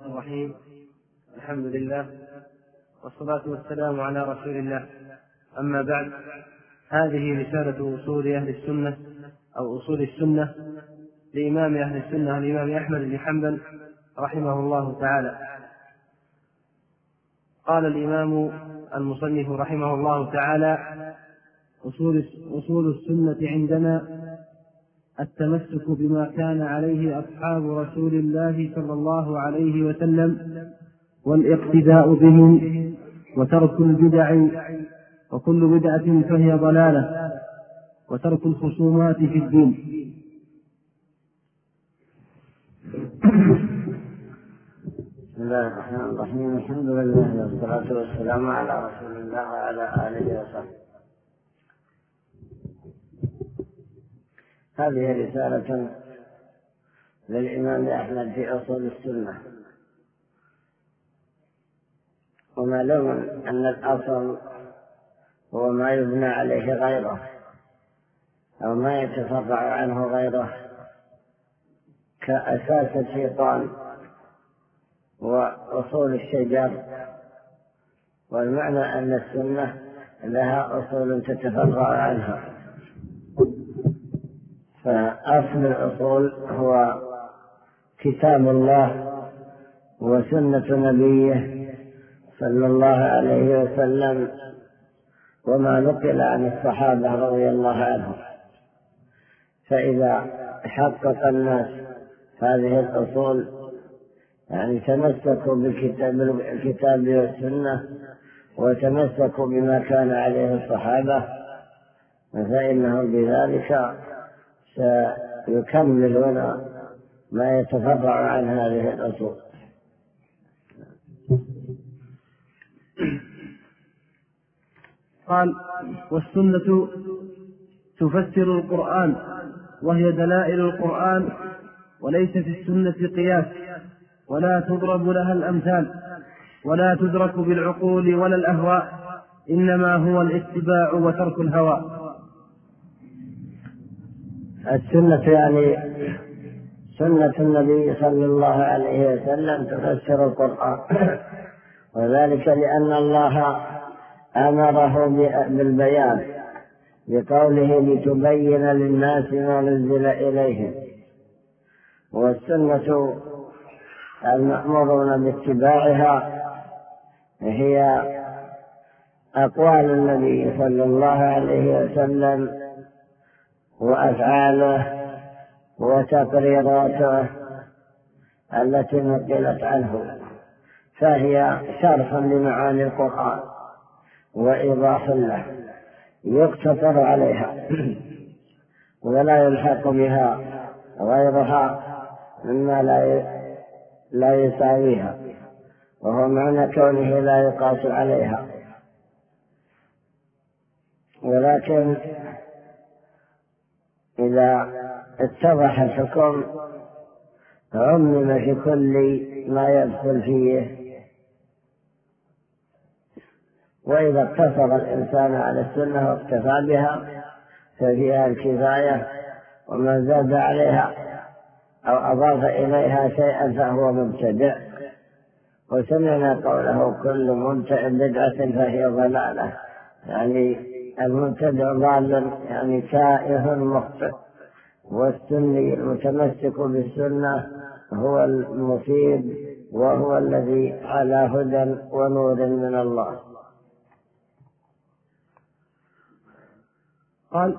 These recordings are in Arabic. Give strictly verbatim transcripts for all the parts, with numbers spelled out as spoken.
الرحيم. الحمد لله والصلاة والسلام على رسول الله. أما بعد، هذه رسالة أصول أهل السنة أو أصول السنة لإمام أهل السنة الإمام أحمد بن حنبل رحمه الله تعالى. قال الإمام المصنف رحمه الله تعالى: أصول, أصول السنة عندنا التمسك بما كان عليه أصحاب رسول الله صلى الله عليه وسلم والاقتداء بهم وترك البدع، وكل بدعة فهي ضلالة، وترك الخصومات في الدين. بسم الله الرحمن الرحيم. الحمد لله والصلاة والسلام على رسول الله وعلى آله وصحبه. هذه رسالة للإمام أحمد في أصول السنة. ومعلوم أن الأصل هو ما يبنى عليه غيره أو ما يتفرع عنه غيره، كأساس الشيطان وأصول الشجر. والمعنى أن السنة لها أصول تتفرع عنها، فأصل الأصول هو كتاب الله وسنة نبيه صلى الله عليه وسلم وما نقل عن الصحابة رضي الله عنهم. فإذا حقق الناس هذه الأصول، يعني تمسكوا بالكتاب والسنة وتمسكوا بما كان عليه الصحابة، فإنهم بذلك سيكملون ما يتفرع عن هذه الأصول. قال: والسنة تفسر القرآن، وهي دلائل القرآن، وليس في السنة قياس، ولا تضرب لها الأمثال، ولا تدرك بالعقول ولا الأهواء، إنما هو الاتباع وترك الهوى. السنة يعني سنة النبي صلى الله عليه وسلم تفسر القرآن، وذلك لأن الله أمره بالبيان بقوله: لتبين للناس ما نزل إليهم. والسنة المأمورون باتباعها هي أقوال النبي صلى الله عليه وسلم وأفعاله وتقريراته التي نقلت عنه، فهي شرح لمعاني القرآن وإيضاح له يقتصر عليها ولا يلحق بها غيرها مما لا يساويها، وهو معنى كونه لا يقاس عليها. ولكن إذا اتضح الحكم عمم في كل ما يدخل فيه، وإذا اقتصر الإنسان على السنة واكتفى بها ففيها الكفاية، ومن زاد عليها أو أضاف إليها شيئا فهو مبتدع. وسمعنا قوله: كل مبتدع بدعة فهي ضلالة، يعني المبتدع ضال، يعني تائه مخطئ. والسني المتمسك بالسنة هو المفيد، وهو الذي على هدى ونور من الله. قال: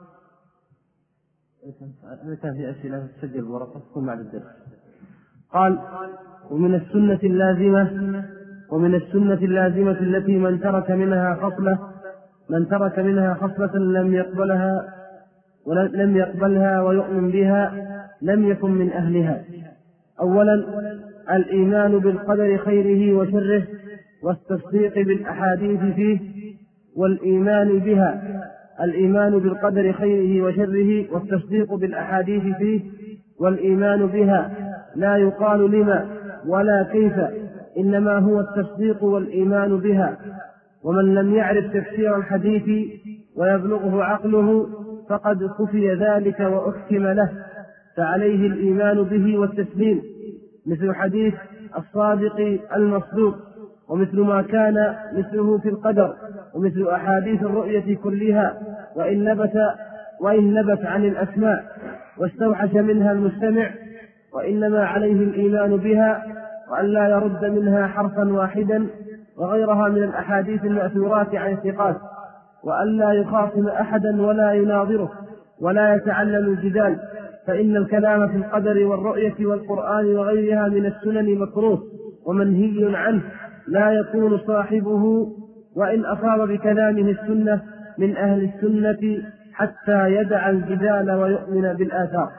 كان في أسئلة تسجل ورقتكم بعد الدرس. قال: ومن السنة اللازمة ومن السنة اللازمة التي من ترك منها خصلة من ترك منها خصلة لم يقبلها ولم يقبلها ويؤمن بها لم يكن من أهلها. أولا، الإيمان بالقدر خيره وشره والتصديق بالأحاديث فيه والإيمان بها الإيمان بالقدر خيره وشره والتصديق بالأحاديث فيه والإيمان بها، لا يقال لما ولا كيف، إنما هو التصديق والإيمان بها. ومن لم يعرف تفسير الحديث ويبلغه عقله فقد خفي ذلك وأحكم له، فعليه الإيمان به والتسليم، مثل حديث الصادق المصدوق، ومثل ما كان مثله في القدر، ومثل أحاديث الرؤية كلها، وإن نبت, وإن نبت عن الأسماء واستوحش منها المستمع، وإنما عليه الإيمان بها وأن لا يرد منها حرفا واحدا، وغيرها من الأحاديث المأثورات عن الثقات، وأن لا يخاصم أحدا ولا يناظره ولا يتعلم الجدال، فإن الكلام في القدر والرؤية والقرآن وغيرها من السنن مكروه ومنهي عنه، لا يكون صاحبه وإن أصاب بكلامه السنة من أهل السنة حتى يدع الجدال ويؤمن بالآثار.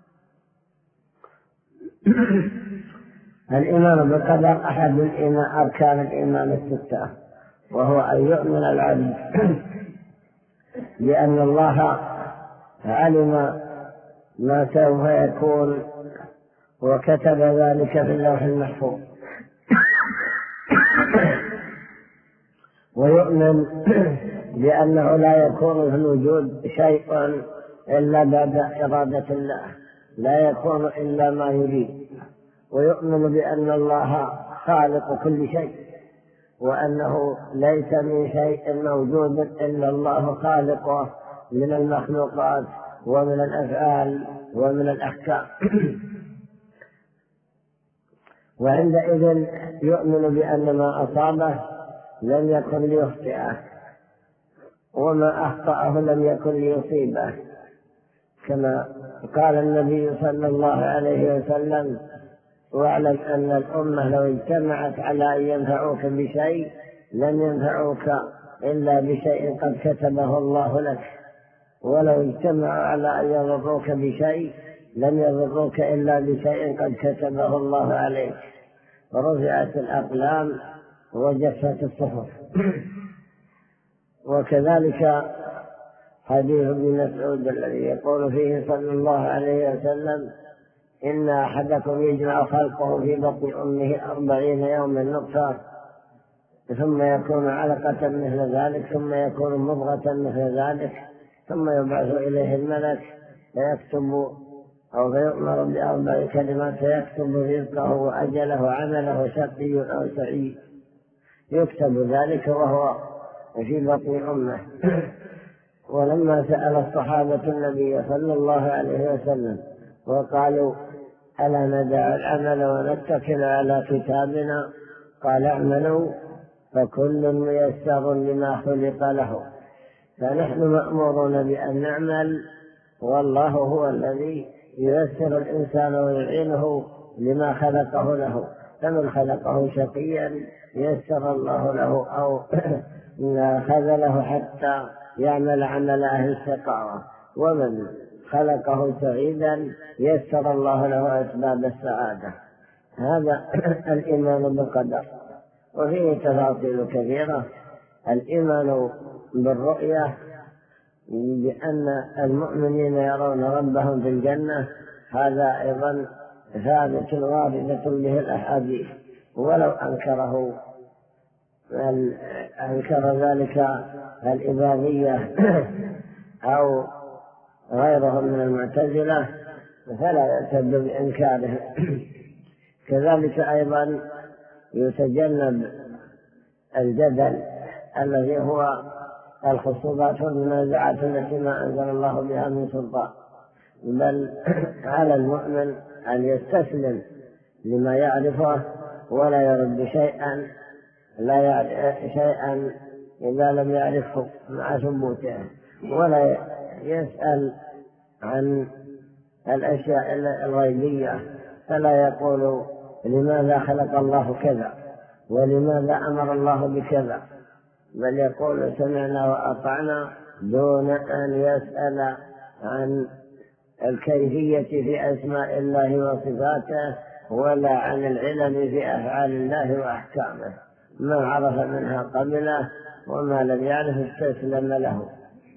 الإيمان بالقدر أحد الإيمان أركان الإيمان الستة، وهو أن يؤمن العبد بأن الله علم ما سوف يكون وكتب ذلك في اللوح المحفوظ، ويؤمن بأنه لا يكون في الوجود شيء إلا بعد إرادة الله، لا يكون إلا ما يريد، ويؤمن بأن الله خالق كل شيء، وأنه ليس من شيء موجود إلا الله خالقه من المخلوقات ومن الأفعال ومن الأحكام. وعندئذ يؤمن بأن ما أصابه لم يكن ليخطئه، وما أخطأه لم يكن ليصيبه، كما قال النبي صلى الله عليه وسلم: واعلم أن الأمة لو اجتمعت على أن ينفعوك بشيء لن ينفعوك إلا بشيء قد كتبه الله لك، ولو اجتمعوا على أن يضروك بشيء لن يضروك إلا بشيء قد كتبه الله عليك، ورفعت الأقلام وجفت الصحف. وكذلك حديث ابن مسعود الذي يقول فيه صلى الله عليه وسلم: إن أحدكم يجمع خلقه في بطن أمه أربعين يوما نطفة، ثم يكون علقة مثل ذلك، ثم يكون مضغة مثل ذلك، ثم يبعث إليه الملك فيكتب أو فيؤمر بأربع كلمات فيكتب رزقه وأجله وعمله شقي أو سعيد، يكتب ذلك وهو في بطن أمه. ولما سأل الصحابة النبي صلى الله عليه وسلم وقالوا: ألا ندع العمل ونتكل على كتابنا؟ قال: اعملوا فكل ميسر لما خلق له. فنحن مأمورون بأن نعمل، والله هو الذي ييسر الإنسان ويعينه لما خلقه له، فمن خلقه شقيا يسر الله له أو خذله حتى يعمل عمل أهل الشقاوة، ومن خلقه سعيدا يسر الله له أسباب السعادة. هذا الإيمان بالقدر. وفيه تفاصيل كثيرة: الإيمان بالرؤية، بأن المؤمنين يرون ربهم في الجنة، هذا أيضا ثابت واردة به الأحاديث، ولو أنكره أنكر ذلك الإباضية أو غيرهم من المعتزلة فلا يعتد بإنكاره. كذلك أيضا يتجنب الجدل الذي هو الخصوبات والمنازعات التي ما أنزل الله بها من سلطان، بل على المؤمن أن يستسلم لما يعرفه ولا يرد شيئا لا يعرف شيئا إذا لم يعرفه مع ثبوته، ولا يسأل عن الأشياء الغيبية، فلا يقول: لماذا خلق الله كذا، ولماذا أمر الله بكذا، بل يقول: سمعنا وأطعنا، دون أن يسأل عن الكيفية في أسماء الله وصفاته، ولا عن العلم في أفعال الله وأحكامه. ما عرف منها قبله، وما لم يعرف استسلم له.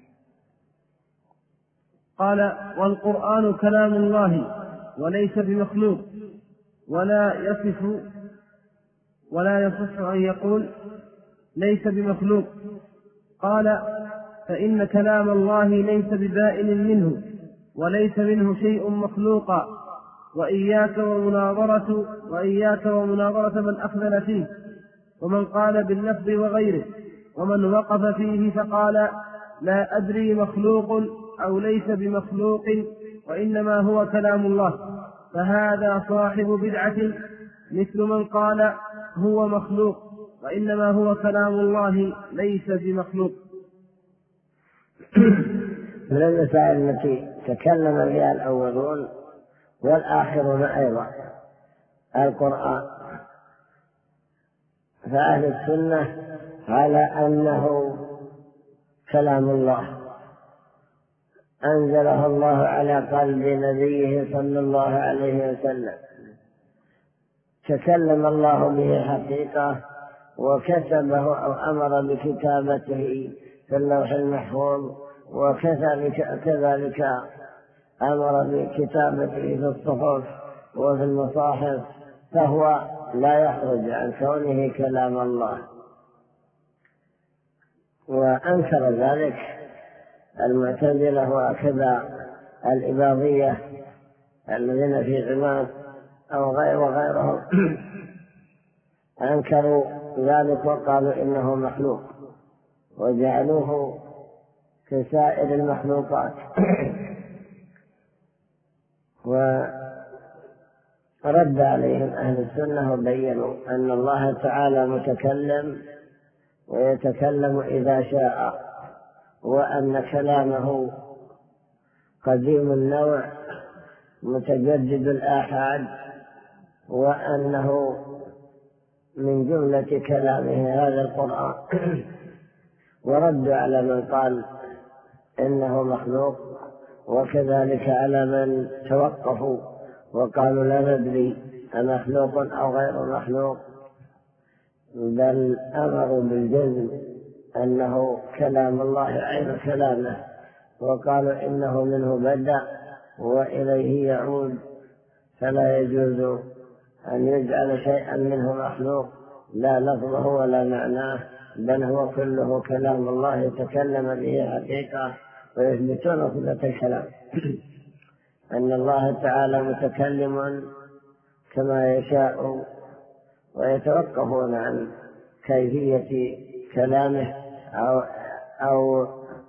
قال: والقرآن كلام الله وليس بمخلوق، ولا يصف ولا يصح أن يقول ليس بمخلوق. قال: فإن كلام الله ليس ببائن منه، وليس منه شيء مخلوقا، وإياك ومناظرة, وإياك ومناظرة من أخذل فيه، ومن قال باللفظ وغيره، ومن وقف فيه فقال لا أدري مخلوق أو ليس بمخلوق وإنما هو كلام الله، فهذا صاحب بدعة، مثل من قال هو مخلوق وإنما هو كلام الله ليس بمخلوق. من المسائل التي تكلم بها الأولون والآخرون أيضا القرآن، فأهل السنة على أنه كلام الله أنزله الله على قلب نبيه صلى الله عليه وسلم، تكلم الله به حقيقة وكتبه أو أمر بكتابته في اللوح المحفوظ، وكذلك كذلك أمر بكتابته في الصحف وفي المصاحف، فهو لا يخرج عن كونه كلام الله. وأنكر ذلك المعتزلة وكذا الإباضية الذين في عمان أو غير وغيرهم أنكروا ذلك وقالوا إنه مخلوق وجعلوه كسائر المخلوقات. ورد عليهم أهل السنة وبينوا أن الله تعالى متكلم ويتكلم إذا شاء، وأن كلامه قديم النوع متجدد الآحاد، وأنه من جملة كلامه هذا القرآن. ورد على من قال إنه مخلوق، وكذلك على من توقفوا وقالوا لا ندري أمخلوق أو غير مخلوق، بل أمروا بالجزم أنه كلام الله عين كلامه، وقالوا إنه منه بدأ وإليه يعود، فلا يجوز أن يجعل شيئا منه مخلوق لا لفظه ولا معناه، بل هو كله كلام الله يتكلم به حقيقة. ويثبتون صفة الكلام أن الله تعالى متكلم كما يشاء، ويتوقفون عن كيفية كلامه أو أو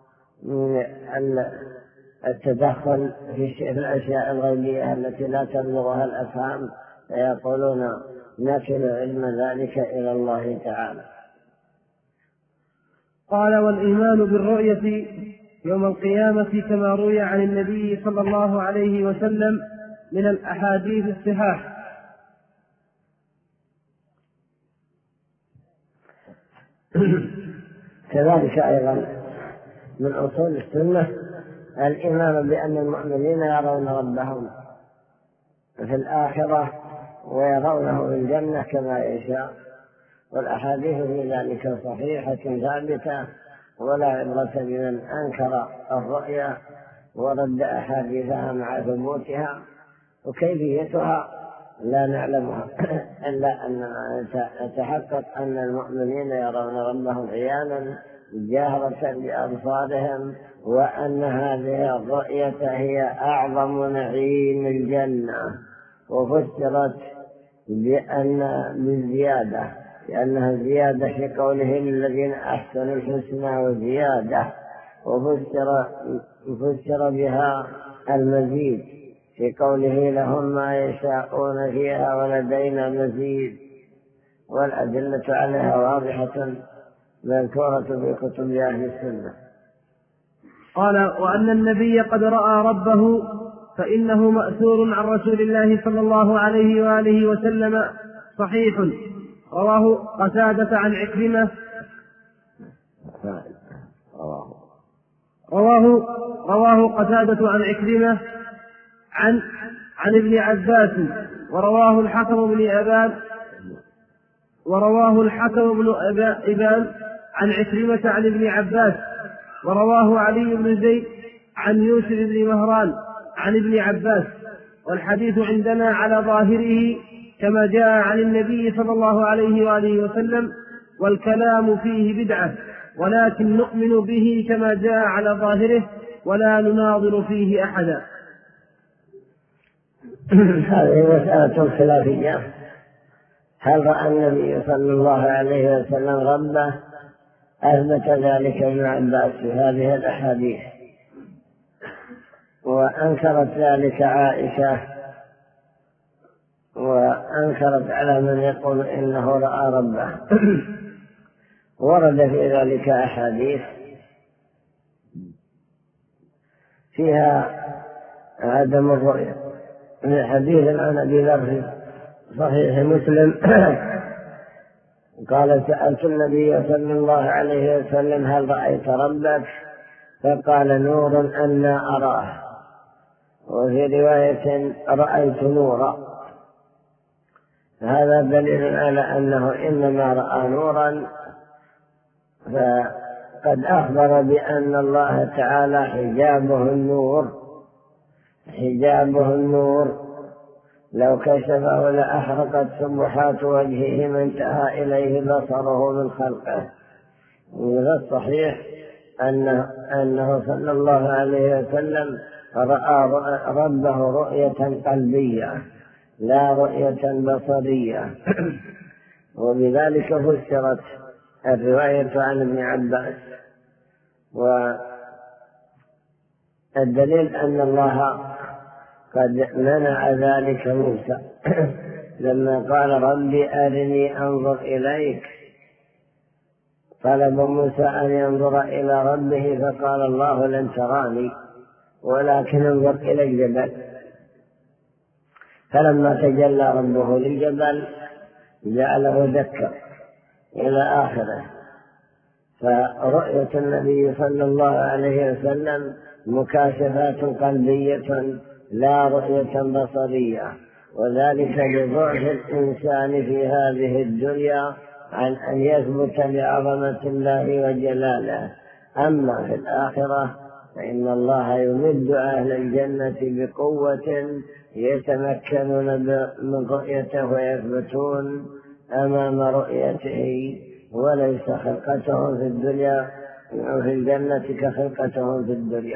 التدخل في الأشياء الغيبية التي لا تبلغها الأفهام، فيقولون نكل علم ذلك إلى الله تعالى. قال والإيمان بالرؤية يوم القيامة كما روي عن النبي صلى الله عليه وسلم من الأحاديث الصحاح. كذلك أيضا من أصول السنة الإيمان بأن المؤمنين يرون ربهم في الآخرة ويرونه في الجنة كما يشاء، والأحاديث في ذلك صحيحة ثابتة، ولا عبرة بمن أنكر الرؤيا ورد أحاديثها مع ثبوتها، وكيفيتها لا نعلمها إلا أن نتحقق أن المؤمنين يرون ربهم عيانا جاهرة بأبصارهم، وأن هذه الرؤية هي أعظم نعيم الجنة، وفسرت بأن بالزيادة، لأنها زيادة في قوله للذين أحسنوا الحسنى وزيادة، وفسر فسر بها المزيد في قوله لهم ما يشاءون فيها ولدينا مزيد، والأدلة عليها واضحة مذكورة في كتب أهل السنة. قال وأن النبي قد رأى ربه فإنه مأثور عن رسول الله صلى الله عليه وآله وسلم صحيح، رواه قتادة عن عكرمة رواه رواه قتادة عن عكرمة عن عن ابن عباس، ورواه الحكم بن أبان ورواه الحكم بن أبان عن عكرمة عن ابن عباس، ورواه علي بن زيد عن يوسف بن مهران عن ابن عباس. والحديث عندنا على ظاهره كما جاء عن النبي صلى الله عليه وآله وسلم، والكلام فيه بدعة، ولكن نؤمن به كما جاء على ظاهره ولا نناظر فيه أحدا. هذه مسألة خلافية، هل رأى النبي صلى الله عليه وسلم ربه؟ أثبت ذلك ابن عباس في هذه الأحاديث، وأنكرت ذلك عائشة، وأنكرت على من يقول إنه رأى ربه. ورد في ذلك أحاديث فيها عدم الرؤية، من حديث عن أبي ذر صحيح مسلم قال سألت النبي صلى الله عليه وسلم هل رأيت ربك؟ فقال نور أنا أراه، وفي رواية رأيت نورا. هذا دليل على أنه إنما رأى نورا، فقد أخبر بأن الله تعالى حجابه النور، حجابه النور لو كشفه لأحرقت سبحات وجهه ما انتهى إليه بصره من خلقه. وهذا الصحيح أنه, أنه صلى الله عليه وسلم رأى ربه رؤية قلبية لا رؤية بصرية. وبذلك فسرت الرواية عن ابن عباس. والدليل أن الله قد منع ذلك موسى لما قال ربي أرني أنظر إليك، طلب موسى أن ينظر إلى ربه فقال الله لن تراني ولكن انظر إلى الجبل. فلما تجلى ربه للجبل جعله دكا إلى آخره. فرؤية النبي صلى الله عليه وسلم مكاشفات قلبية لا رؤية بصرية، وذلك لضعف الإنسان في هذه الدنيا عن أن يثبت لعظمة الله وجلاله. أما في الآخرة فإن الله يمد أهل الجنة بقوة يتمكنون من رؤيته ويثبتون أمام رؤيته، وليس خلقتهم في الدنيا وفي الجنة كخلقتهم في الدنيا.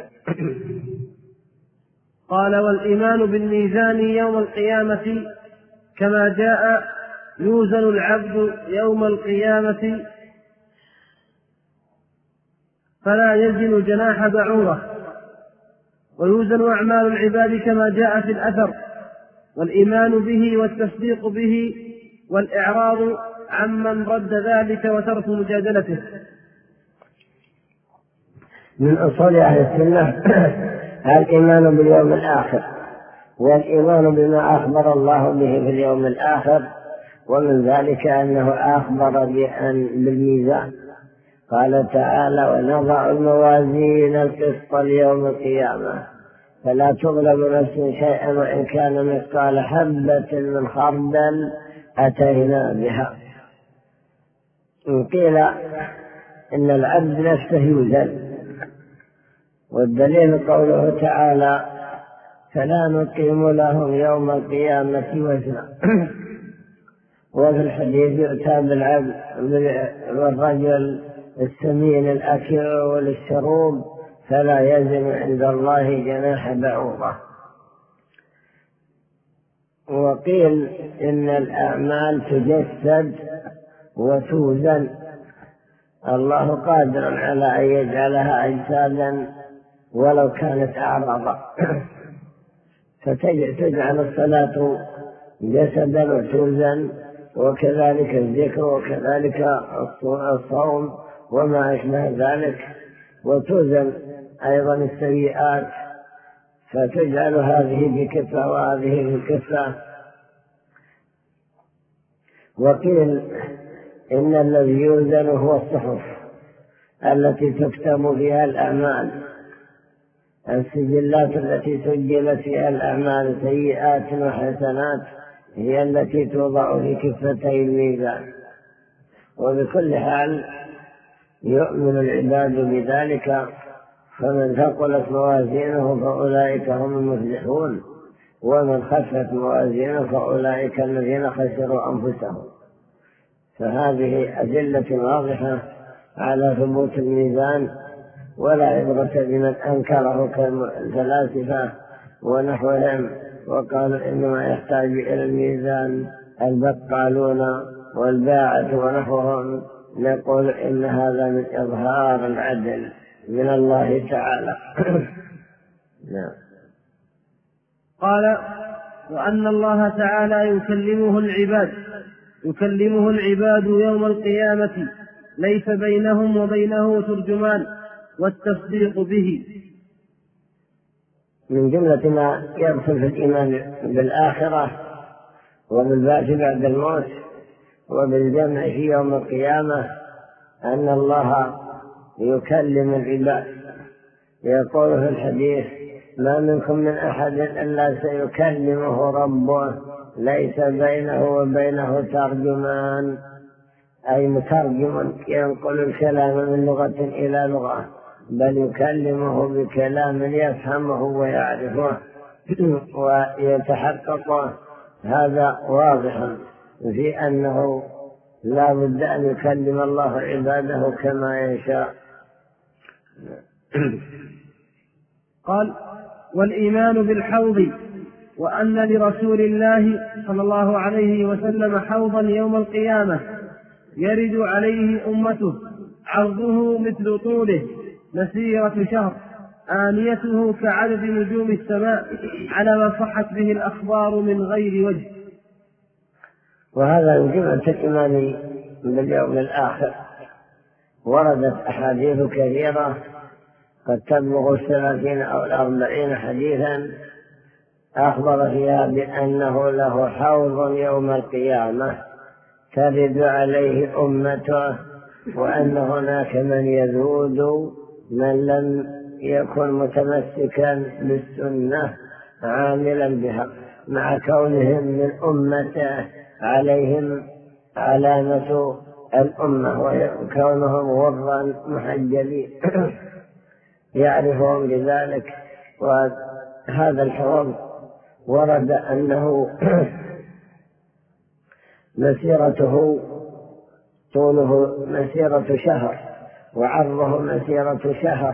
قال والإيمان بالميزان يوم القيامة كما جاء يوزن العبد يوم القيامة فلا يزن جناح بعوضة، ويوزن أعمال العباد كما جاء في الأثر، والإيمان به والتصديق به والإعراض عمن رد ذلك وترك مجادلته. من أصول أهل السنة الإيمان باليوم الآخر، والإيمان بما أخبر الله به في اليوم الآخر، ومن ذلك أنه أخبر بأن بالميزان. قال تعالى ونضع الموازين القسط ليوم القيامة فلا تظلم نفس شيئا وإن كان مثقال حبة من خردل أتينا بها. قيل إن العبد نفسه يوزن، والدليل قوله تعالى فلا نقيم لهم يوم القيامة وزنا. وفي الحديث يؤتى بالعبد والرجل السمين الأكل والشروب فلا يزن عند الله جناح بعوضة. وقيل إن الأعمال تجسد وتوزن، الله قادر على أن يجعلها أجسادا ولو كانت أعراضا، فتجعل الصلاة جسدا وتوزن، وكذلك الذكر، وكذلك الصوم وما أشبه ذلك، وتوزن أيضا السيئات فتجعل هذه بكفة وهذه بكفة. وقيل إن الذي يوزن هو الصحف التي تكتب فيها الأعمال، السجلات التي سجلت فيها الأعمال سيئات وحسنات هي التي توضع في كفتي الميزان. وبكل حال يؤمن العباد بذلك، فمن ثقلت موازينه فأولئك هم المفلحون، ومن خفت موازينه فأولئك الذين خسروا أنفسهم. فهذه أدلة واضحة على ثبوت الميزان، ولا عبرة بمن أنكره كالفلاسفة ونحوهم وقالوا إنما يحتاج إلى الميزان البقالون والباعة ونحوهم، نقول إن هذا من إظهار العدل من الله تعالى. نعم. قال: وأن الله تعالى يكلمه العباد يكلمه العباد يوم القيامة ليس بينهم وبينه ترجمان والتصديق به. من جملة ما يدخل في الإيمان بالآخرة وبالبعث بعد الموت وبالجمع في يوم القيامة أن الله يكلم العباد، يقول في الحديث: ما منكم من أحد إلا سيكلمه ربه ليس بينه وبينه ترجمان، أي مترجم ينقل الكلام من لغة إلى لغة، بل يكلمه بكلام يفهمه ويعرفه ويتحقق. هذا واضح في أنه لا بد أن يكلم الله عباده كما يشاء. قال: والإيمان بالحوض، وأن لرسول الله صلى الله عليه وسلم حوضا يوم القيامة يرد عليه أمته، عرضه مثل طوله مسيرة شهر، آنيته كعدد نجوم السماء، على ما صحت به الأخبار من غير وجه. وهذا من جملة الإيمان باليوم الآخر. وردت أحاديث كثيرة قد تبلغ الثلاثين أو الأربعين حديثا أخبر فيها بأنه له حوض يوم القيامة ترد عليه أمته، وأن هناك من يذود من لم يكن متمسكا بالسنة عاملا بها، مع كونهم من أمته عليهم علامة الأمة وكونهم غرا محجلين يعرفهم بذلك. وهذا الحوض ورد أنه مسيرته طوله مسيرة شهر وعرضه مسيرة شهر،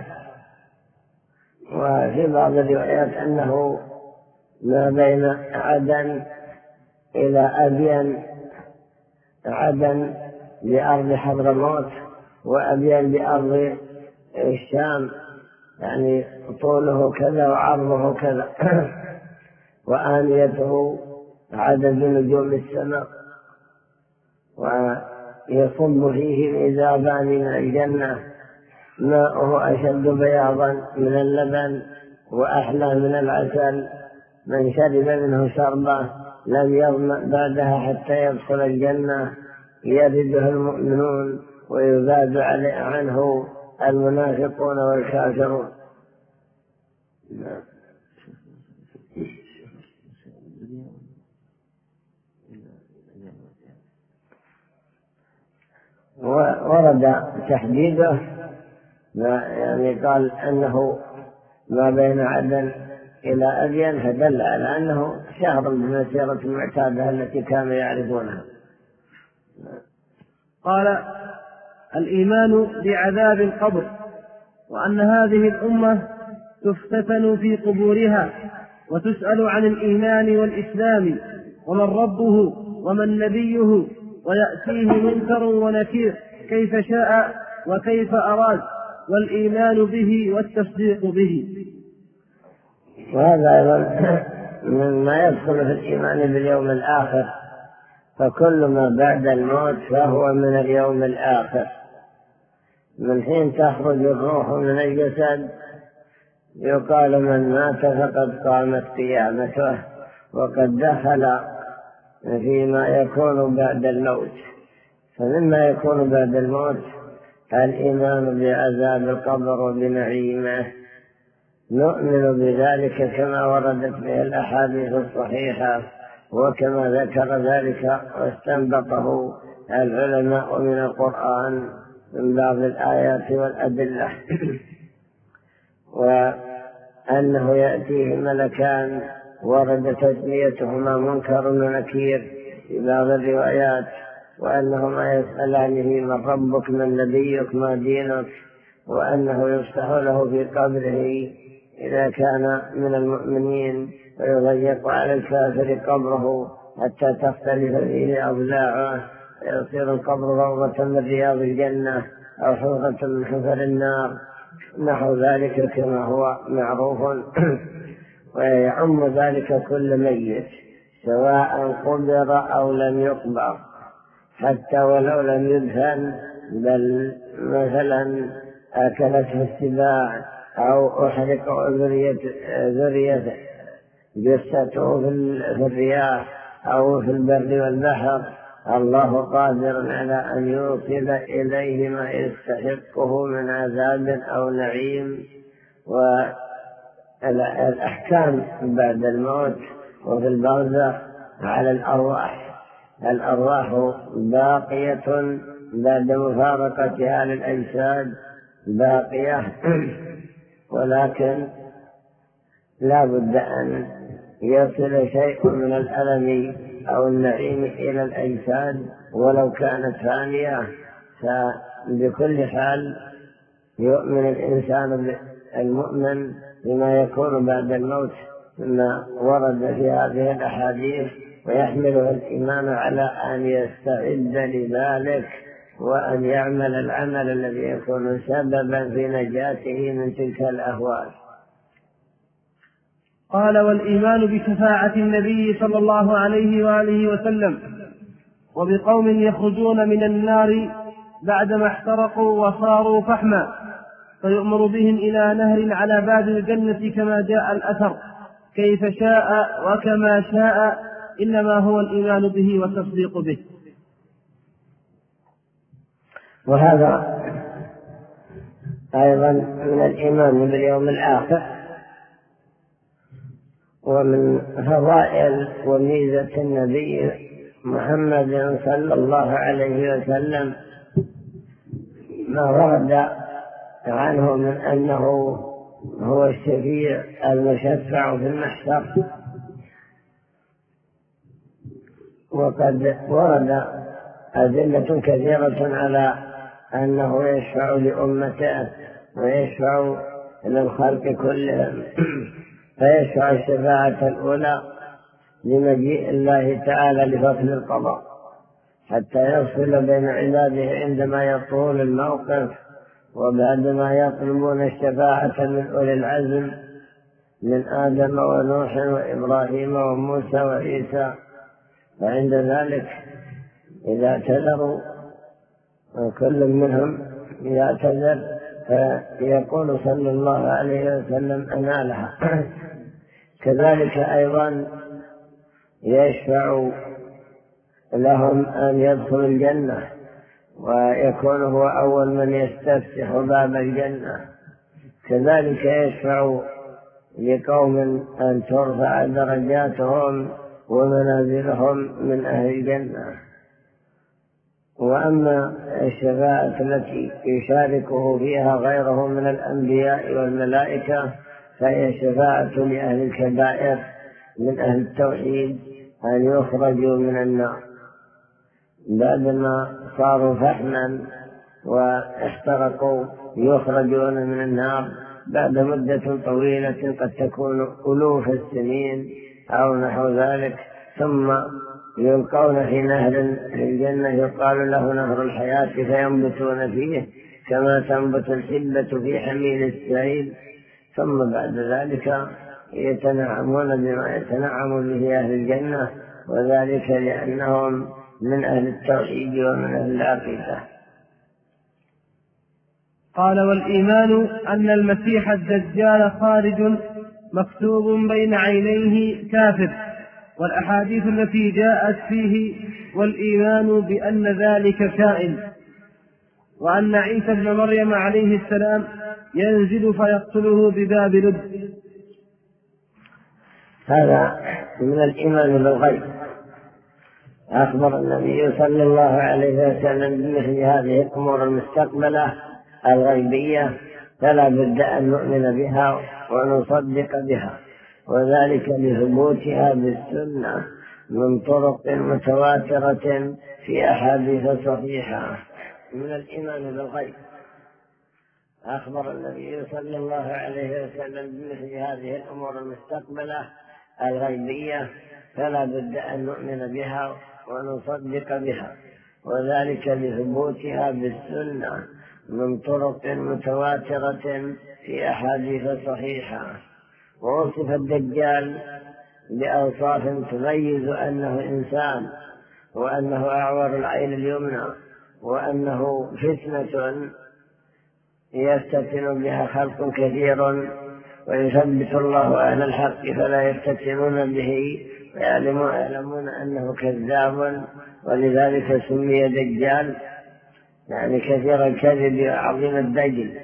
وفي بعض الروايات أنه ما بين عدن إلى أبين، عدن بأرض حضرموت وأبين بأرض الشام، يعني طوله كذا وعرضه كذا. وآنيته عدد نجوم السماء، ويصب فيه ميزابان من الجنة، ماؤه أشد بياضا من اللبن وأحلى من العسل، من شرب منه شربة لم يظمأ بعدها حتى يدخل الجنة، يرده المؤمنون ويذاد عنه المنافقون والكافرون. ورد تحديده، يعني قال أنه ما بين عدن إلى أبين، فدل على أنه شهر بمسيرة المعتادة التي كانوا يعرفونها. قال: الإيمان بعذاب القبر، وأن هذه الأمة تفتتن في قبورها وتسأل عن الإيمان والإسلام ومن ربه ومن نبيه، ويأتيه منكر ونكير كيف شاء وكيف أراد، والإيمان به والتصديق به. وهذا أيضا مما يدخل في الإيمان باليوم الآخر، فكل ما بعد الموت فهو من اليوم الآخر. من حين تخرج الروح من الجسد يقال من مات فقد قامت قيامته، وقد دخل فيما يكون بعد الموت. فمما يكون بعد الموت الإيمان بعذاب القبر وبنعيمه، نؤمن بذلك كما وردت به الأحاديث الصحيحة، وكما ذكر ذلك واستنبطه العلماء من القرآن من بعض الآيات والأدلة. وأنه يأتيه ملكان ورد تسميتهما منكر ونكير في بعض الروايات، وأنهما يسألانه من ربك من نبيك ما دينك، وأنه يفتح له في قبره إذا كان من المؤمنين ويضيق على الكافر قبره حتى تختلف فيه أضلاعه، ويصير القبر روضة من رياض الجنة أو حفرة من حفر النار، نحو ذلك كما هو معروف. ويعم ذلك كل ميت سواء قبر أو لم يقبر، حتى ولو لم يدفن، بل مثلا أكلته السباع أو أحرق ذرية جثته في الرياح أو في البر والبحر، الله قادر على أن يوصل إليه ما يستحقه من عذاب أو نعيم. والأحكام بعد الموت وفي البرزخ على الأرواح، الأرواح باقية بعد مفارقتها للأجساد باقية، ولكن لا بد أن يصل شيء من الألم أو النعيم إلى الأجساد ولو كانت فانية. فبكل حال يؤمن الإنسان المؤمن بما يكون بعد الموت مما ورد في هذه الأحاديث، ويحمله الإيمان على أن يستعد لذلك وأن يعمل العمل الذي يكون سببا في نجاته من تلك الأهوال. قال: والإيمان بشفاعة النبي صلى الله عليه وآله وسلم، وبقوم يخرجون من النار بعدما احترقوا وصاروا فحما، فيؤمر بهم إلى نهر على باب الجنة كما جاء الأثر، كيف شاء وكما شاء، إنما هو الإيمان به والتصديق به. وهذا أيضا من الإيمان باليوم الآخر، ومن فضائل وميزة النبي محمد صلى الله عليه وسلم ما ورد عنه من أنه هو الشفيع المشفع في المحشر. وقد ورد أدلة كثيرة على أنه يشفع لأمته ويشفع للخلق كلهم، فيشفع الشفاعة الأولى لمجيء الله تعالى لفصل القضاء حتى يفصل بين عباده عندما يطول الموقف، وبعدما يطلبون الشفاعة من أولي العزم من آدم ونوح وإبراهيم وموسى وعيسى. فعند ذلك إذا اعتذروا كل منهم يعتذر فيقول صلى الله عليه وسلم أنالها. كذلك أيضا يشفع لهم أن يدخلوا الجنة، ويكون هو أول من يستفتح باب الجنة. كذلك يشفع لقوم أن ترفع درجاتهم ومنازلهم من أهل الجنة. وأما الشفاعة التي يشاركه فيها غيره من الأنبياء والملائكة فهي شفاعة لأهل الكبائر من أهل التوحيد أن يخرجوا من النار بعدما صاروا فحما واحترقوا، يخرجون من النار بعد مدة طويلة قد تكون ألوف السنين أو نحو ذلك، ثم يلقون في نهر في الجنة يقال له نهر الحياة، فينبتون فيه كما تنبت الحبة في حميل السعيد، ثم بعد ذلك يتنعمون بما يتنعم به أهل الجنة، وذلك لأنهم من أهل التوحيد ومن أهل العقيدة. قال: والإيمان أن المسيح الدجال خارج مكتوب بين عينيه كافر، والأحاديث التي جاءت فيه، والإيمان بأن ذلك كائن، وأن عيسى ابن مريم عليه السلام ينزل فيقتله بباب لد. هذا من الإيمان بالغيب. أخبر النبي صلى الله عليه وسلم بمثل هذه الأمور المستقبلة الغيبية، فلا بد أن نؤمن بها ونصدق بها، وذلك لثبوتها بالسنة من طرق متواترة في أحاديث صحيحة. من الإيمان بالغيب أخبر النبي صلى الله عليه وسلم بمثل هذه الأمور المستقبلة الغيبية فلا بد أن نؤمن بها ونصدق بها، وذلك لثبوتها بالسنة من طرق متواترة في أحاديث صحيحة. ووصف الدجال بأوصاف تميز أنه إنسان، وأنه أعور العين اليمنى، وأنه فتنة يفتتن بها خلق كثير، ويثبت الله أهل الحق فلا يفتتنون به، ويعلمون أنه كذاب، ولذلك سمي دجال، يعني كثير الكذب وعظيم الدجل.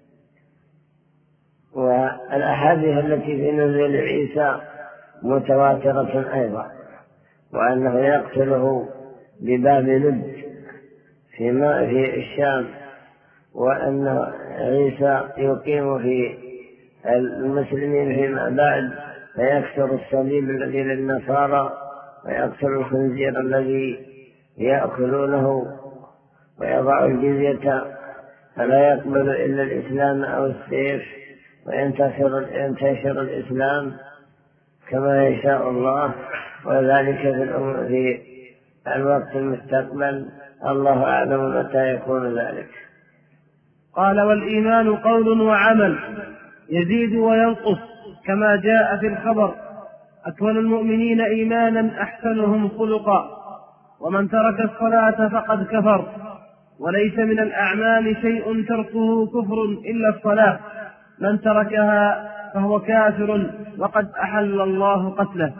والأحاديث التي في نزول عيسى متواترة أيضا، وأنه يقتله بباب لد في ماء في الشام، وأن عيسى يقيم في المسلمين فيما بعد فيكسر الصليب الذي للنصارى، ويكسر الخنزير الذي يأكلونه، ويضع الجزية فلا يقبل إلا الإسلام أو السيف، وينتشر ينتشر الإسلام كما يشاء الله، وذلك في الوقت المستقبل، الله أعلم متى يكون ذلك. قال: والإيمان قول وعمل يزيد وينقص كما جاء في الخبر: أكمل المؤمنين إيمانا أحسنهم خلقا، ومن ترك الصلاة فقد كفر، وليس من الأعمال شيء تركه كفر إلا الصلاة، من تركها فهو كافر وقد أحل الله قتله.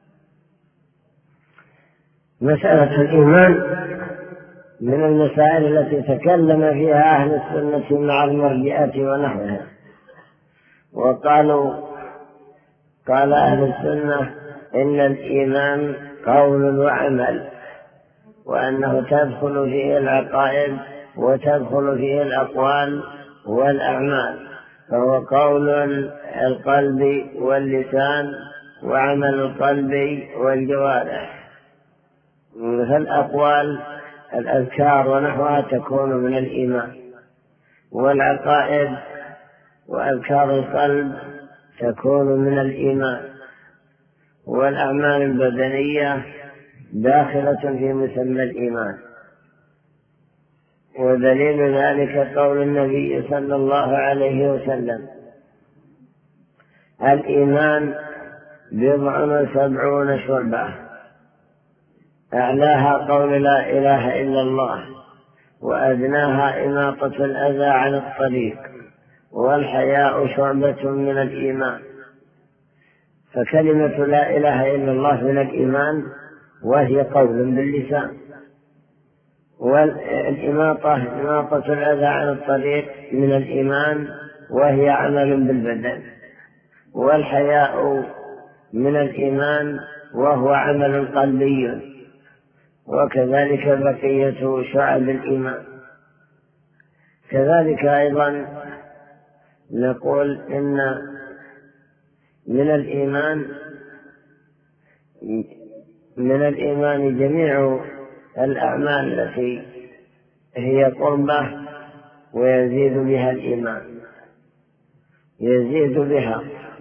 مسألة الإيمان من المسائل التي تكلم فيها أهل السنة مع المرجئة ونحوها، وقالوا قال أهل السنة إن الإيمان قول وعمل، وأنه تدخل فيه العقائد وتدخل فيه الأقوال والأعمال، فهو قول القلب واللسان وعمل القلب والجوارح. فالأقوال الأذكار ونحوها تكون من الإيمان، والعقائد وأذكار القلب تكون من الإيمان، والأعمال البدنية داخلة في مسمى الإيمان. ودليل ذلك قول النبي صلى الله عليه وسلم: الإيمان بضع وسبعون شعبة، أعلاها قول لا إله إلا الله، وأدناها إماطة الأذى عن الطريق، والحياء شعبة من الإيمان. فكلمة لا إله إلا الله من الإيمان، وهي قول باللسان، والإماطة إماطة الأذى عن الطريق من الإيمان، وهي عمل بالبدن، والحياء من الإيمان، وهو عمل قلبي، وكذلك بقية شعب الإيمان. كذلك أيضا نقول إن من الإيمان من الإيمان جميع الأعمال التي هي قربة ويزيد بها الإيمان، يزيد بها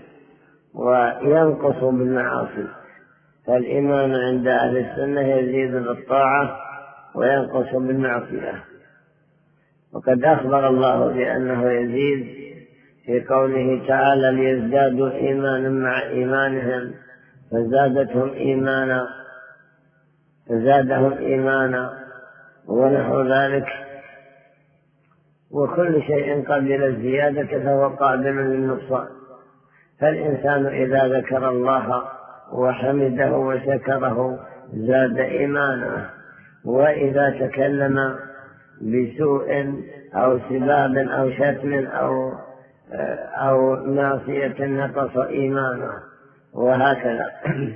وينقص بالمعاصي. فالإيمان عند أهل السنة يزيد بالطاعة وينقص بالمعصية، وقد أخبر الله بأنه يزيد في قوله تعالى: ليزدادوا إيمانا مع إيمانهم فزادتهم إيمانا فزادهم إيمانا ونحو ذلك. وكل شيء قبل الزيادة فهو قابل للنقصان، فالإنسان إذا ذكر الله وحمده وشكره زاد إيمانه، وإذا تكلم بسوء أو سباب أو شتم أو أو معصية نقص إيمانه، وهكذا.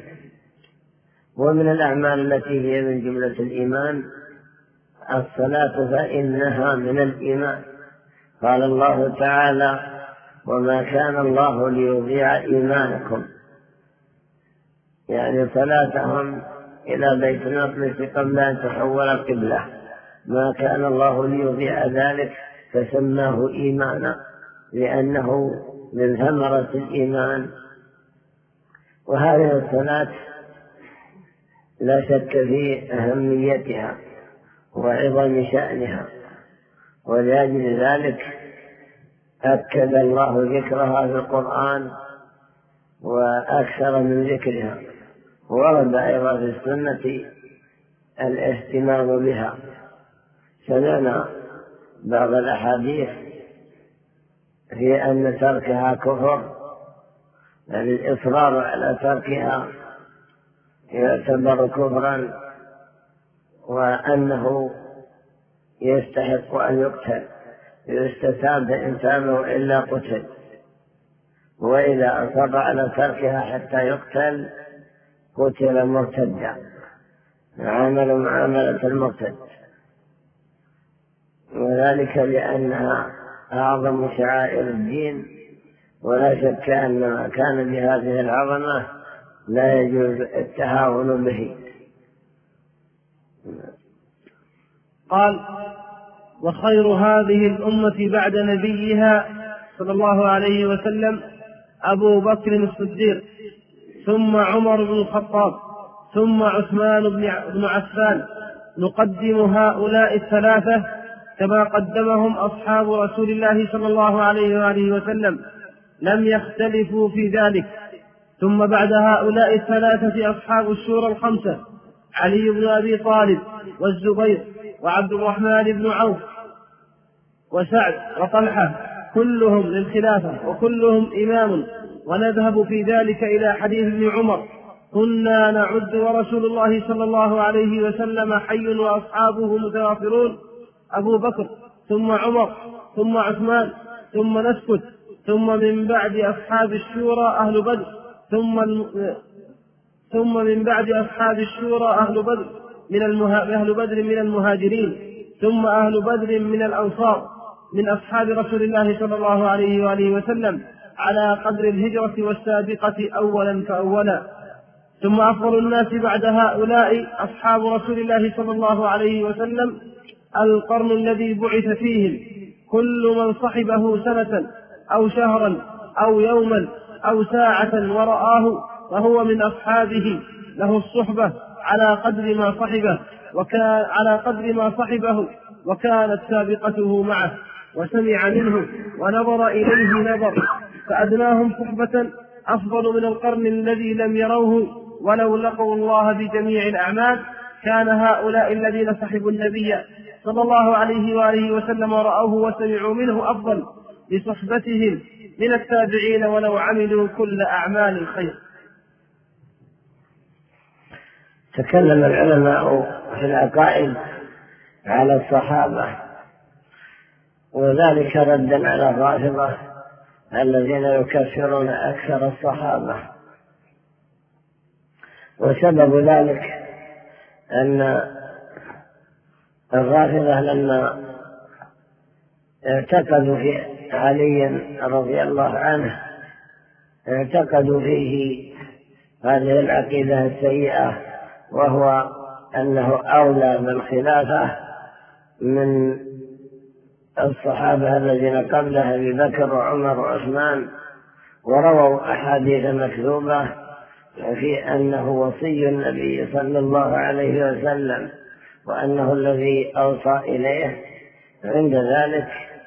ومن الأعمال التي هي من جملة الإيمان الصلاة، فإنها من الإيمان. قال الله تعالى: وما كان الله ليضيع إيمانكم، يعني صلاتهم إلى بيت المقدس قبل أن تحول القبلة، ما كان الله ليضيع ذلك فسماه إيمانا، لأنه من ثمرة الإيمان. وهذه الصلاة لا شك في أهميتها وعظم شأنها، ولأجل ذلك أكد الله ذكرها في القرآن وأكثر من ذكرها. ورد أيضا في السنة الاهتمام بها. سمعنا بعض الأحاديث في أن تركها كفر، يعني الإصرار على تركها يعتبر كفرا، وأنه يستحق أن يقتل، يستتاب إنسانه إلا قتل، وإذا أصر على تركها حتى يقتل قتل مرتدا، عمل معاملة المرتد، وذلك لأنها أعظم شعائر الدين، ولا شك أن ما كان بهذه العظمة لا يجوز التهاون به. قال: وخير هذه الأمة بعد نبيها صلى الله عليه وسلم أبو بكر الصديق، ثم عمر بن الخطاب، ثم عثمان بن عفان. نقدم هؤلاء الثلاثة كما قدمهم أصحاب رسول الله صلى الله عليه وآله وسلم، لم يختلفوا في ذلك. ثم بعد هؤلاء الثلاثة أصحاب الشورى الخمسة: علي بن أبي طالب، والزبير، وعبد الرحمن بن عوف، وسعد، وطلحة، كلهم للخلافة وكلهم إمام. ونذهب في ذلك إلى حديث ابن عمر: كنا نعد ورسول الله صلى الله عليه وسلم حي وأصحابه متوافرون، أبو بكر، ثم عمر، ثم عثمان، ثم نسكت. ثم من بعد أصحاب الشورى أهل بدر، ثم الم... ثم من بعد أصحاب الشورى أهل بدر من المها... أهل بدر من المهاجرين، ثم أهل بدر من الأنصار من أصحاب رسول الله صلى الله عليه وآله وسلم على قدر الهجرة والسابقة أولا فأولا. ثم أفضل الناس بعد هؤلاء أصحاب رسول الله صلى الله عليه وسلم القرن الذي بعث فيهم، كل من صحبه سنة أو شهرا أو يوما أو ساعة ورآه فهو من أصحابه، له الصحبة على قدر ما صحبه وكان على قدر ما صحبه وكانت سابقته معه، وسمع منه ونظر إليه نظر، فأدناهم صحبة أفضل من القرن الذي لم يروه ولو لقوا الله بجميع الأعمال. كان هؤلاء الذين صحبوا النبي صلى الله عليه وآله وسلم ورأوه وسمعوا منه أفضل لصحبتهم من التابعين ولو عملوا كل أعمال الخير. تكلم العلماء في العقائد على الصحابة، وذلك ردا على الرافضة الذين يكفرون أكثر الصحابة. وسبب ذلك أن الرافضة لما اعتقدوا في علي رضي الله عنه اعتقدوا فيه هذه العقيدة السيئة، وهو أنه أولى بالخلافة من الصحابة الذين قبله أبي بكر وعمر وعثمان، ورووا أحاديث مكذوبة في أنه وصي النبي صلى الله عليه وسلم وأنه الذي أوصى إليه. عند ذلك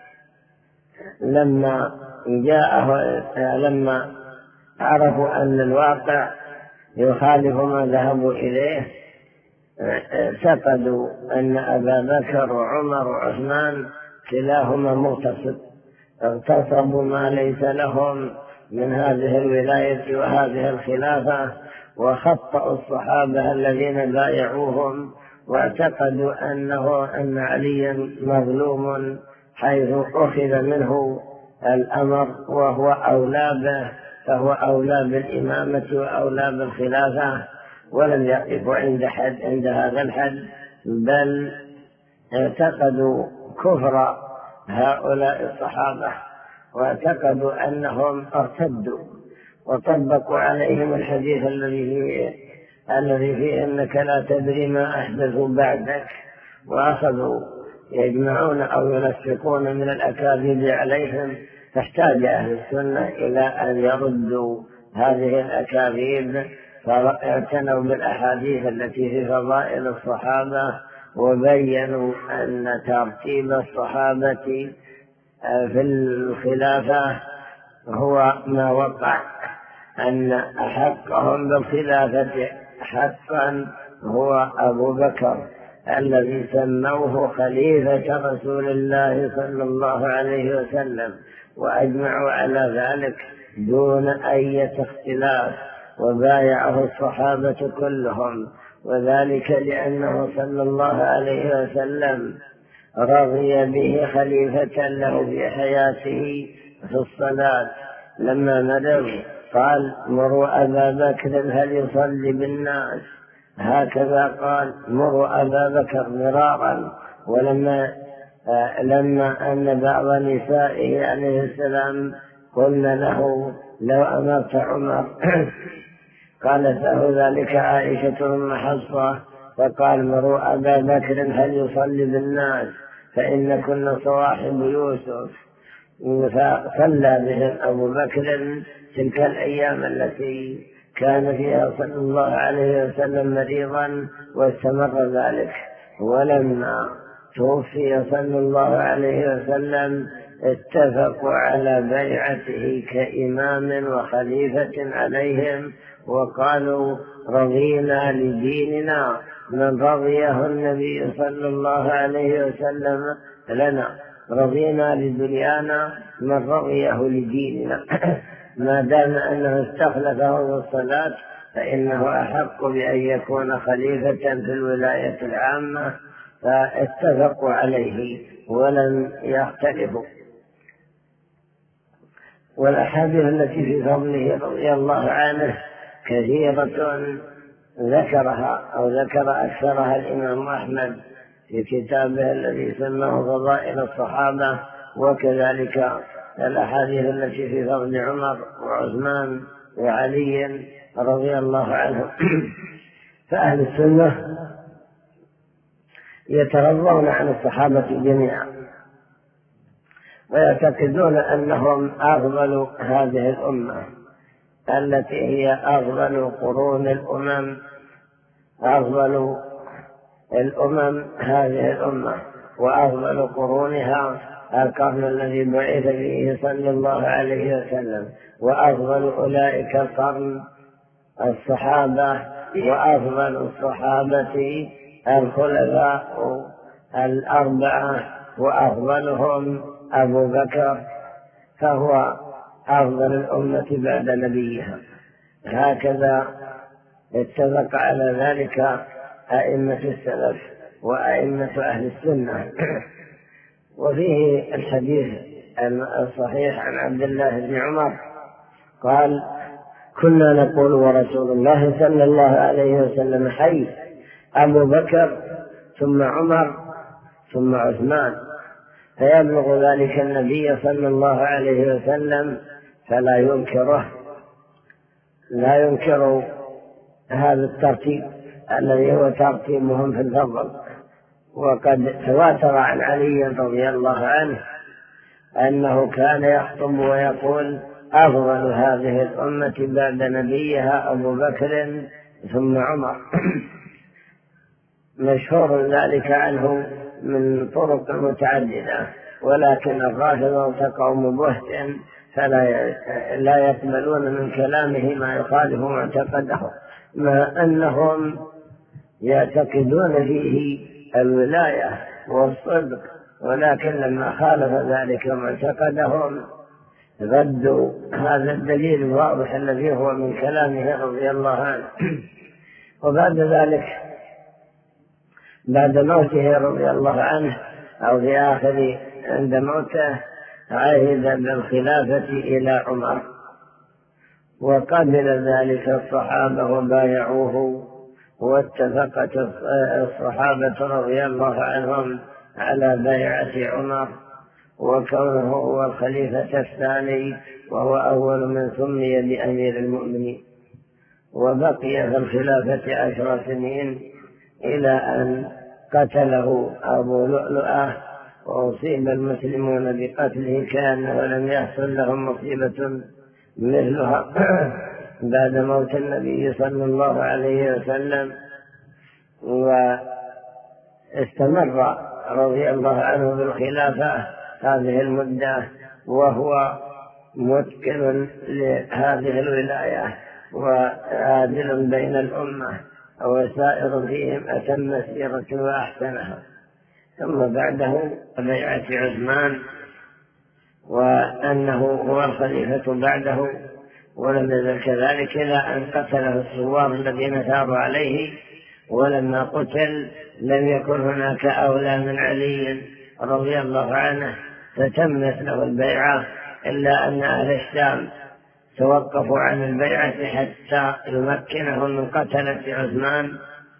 لما جاءه لما عرفوا أن الواقع يخالف ما ذهبوا إليه اعتقدوا أن أبا بكر وعمر وعثمان كلاهما مغتصب، اغتصبوا ما ليس لهم من هذه الولاية وهذه الخلافة، وخطأوا الصحابة الذين بايعوهم، واعتقدوا أنه أن عليا مظلوم حيث أخذ منه الأمر وهو أولى به، فهو أولى بالإمامة وأولى بالخلافة، ولم يقفوا عند حد عند هذا الحد، بل اعتقدوا كفر هؤلاء الصحابة، واعتقدوا أنهم ارتدوا، وطبقوا عليهم الحديث الذي فيه الذي فيه أنك لا تدري ما أحدثوا بعدك، وأخذوا يجمعون أو ينسقون من الأكاذيب عليهم. فاحتاج أهل السنة إلى أن يردوا هذه الأكاذيب فاعتنوا بالأحاديث التي في فضائل الصحابة وبينوا أن ترتيب الصحابة في الخلافة هو ما وقع، أن أحقهم بالخلافة حقا هو أبو بكر الذي سموه خليفة رسول الله صلى الله عليه وسلم، وأجمعوا على ذلك دون أي اختلاف، وبايعه الصحابة كلهم، وذلك لأنه صلى الله عليه وسلم رضي به خليفة له في حياته في الصلاة. لما مرض قال مروا أبا بكر هل يصلي بالناس، هكذا قال مروا أبا بكر مرارا. ولما لما أن بعض نسائه عليه السلام قلنا له لو أمرت عمر قالت له ذلك عائشة أم حفصة، فقال مروا أبا بكر هل يصلي بالناس فإن كنا صواحب يوسف، فصلى بهم أبو بكر تلك الأيام التي كان فيها صلى الله عليه وسلم مريضا، واستمر ذلك. ولما توفي صلى الله عليه وسلم اتفقوا على بيعته كإمام وخليفة عليهم، وقالوا رضينا لديننا من رضيه النبي صلى الله عليه وسلم لنا، رضينا لدنيانا من رضيه لديننا. ما دام أنه استخلفه في الصلاة فإنه أحق بأن يكون خليفة في الولاية العامة، فاتفقوا عليه ولم يختلفوا. والأحاديث التي في فضله رضي الله عنه كثيرة ذكرها أو ذكر أكثرها الإمام أحمد في كتابه الذي سماه فضائل الصحابة، وكذلك الأحاديث التي في فضل عمر وعثمان وعلي رضي الله عنهم. فأهل السنة يترضون عن الصحابة جميعا، ويعتقدون أنهم أفضل هذه الأمة التي هي أفضل قرون الأمم، أفضل الأمم هذه الأمة، وأفضل قرونها القرن الذي بعث فيه صلى الله عليه وسلم، وأفضل أولئك القرن الصحابة، وأفضل الصحابة الخلفاء الأربعة، وأفضلهم أبو بكر، فهو أفضل الأمة بعد نبيها. هكذا اتفق على ذلك أئمة السلف وأئمة أهل السنة. وفيه الحديث الصحيح عن عبد الله بن عمر قال كنا نقول ورسول الله صلى الله عليه وسلم حي، أبو بكر ثم عمر ثم عثمان، فيبلغ ذلك النبي صلى الله عليه وسلم فلا ينكره، لا ينكر هذا الترتيب الذي هو ترتيبهم في الفضل. وقد تواتر عن علي رضي الله عنه أنه كان يخطب ويقول أفضل هذه الأمة بعد نبيها أبو بكر ثم عمر. مشهور ذلك عنه من طرق متعددة، ولكن الرافضة قوم بهت فلا لا يقبلون من كلامه ما يخالف معتقده، مع أنهم يعتقدون فيه الولاية والصدق، ولكن لما خالف ذلك معتقدهم ردوا هذا الدليل الواضح الذي هو من كلامه رضي الله عنه. وبعد ذلك بعد موته رضي الله عنه أو في آخر عند موته عهد بالخلافة إلى عمر، وقبل ذلك الصحابة وبايعوه، واتفقت الصحابة رضي الله عنهم على بيعة عمر، وكونه هو الخليفة الثاني وهو أول من سمي بأمير المؤمنين، وبقي في الخلافة عشر سنين إلى أن قتله أبو لؤلؤة، وأصيب المسلمون بقتله كأنه لم يحصل لهم مصيبة مثلها. بعد موت النبي صلى الله عليه وسلم، واستمر رضي الله عنه بالخلافة هذه المدة، وهو متقن لهذه الولاية وعادل بين الأمة، وسائر فيهم أتم سيرة وأحسنها. ثم بعده بيعة عثمان، وأنه هو الخليفة بعده، ولم يزل كذلك إلى أن قتله الثوار الذين ثاروا عليه. ولما قتل لم يكن هناك أولى من علي رضي الله عنه، فتمت له البيعة، إلا أن أهل الشام توقفوا عن البيعة حتى يمكنهم من قتلة عثمان،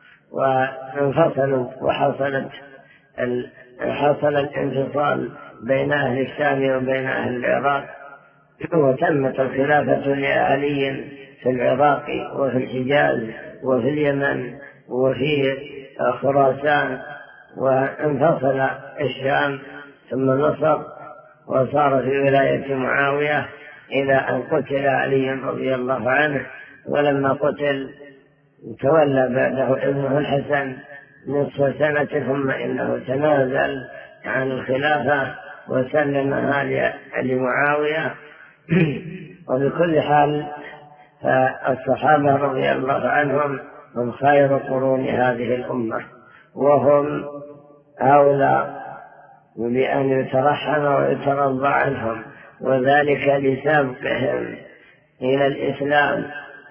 وانفصلوا، وحصلت حصل الانفصال بين أهل الشام وبين أهل العراق، وتمت الخلافة لعلي في العراق وفي الحجاز وفي اليمن وفي خراسان، وانفصل الشام ثم مصر، وصار في ولاية معاوية إلى أن قتل علي رضي الله عنه. ولما قتل تولى بعده ابنه الحسن نصف سنة، ثم إنه تنازل عن الخلافة وسلمها لمعاوية. وبكل حال فالصحابة رضي الله عنهم هم خير قرون هذه الأمة، وهم أولى بأن يترحم ويترضى عنهم، وذلك لسابقهم إلى الإسلام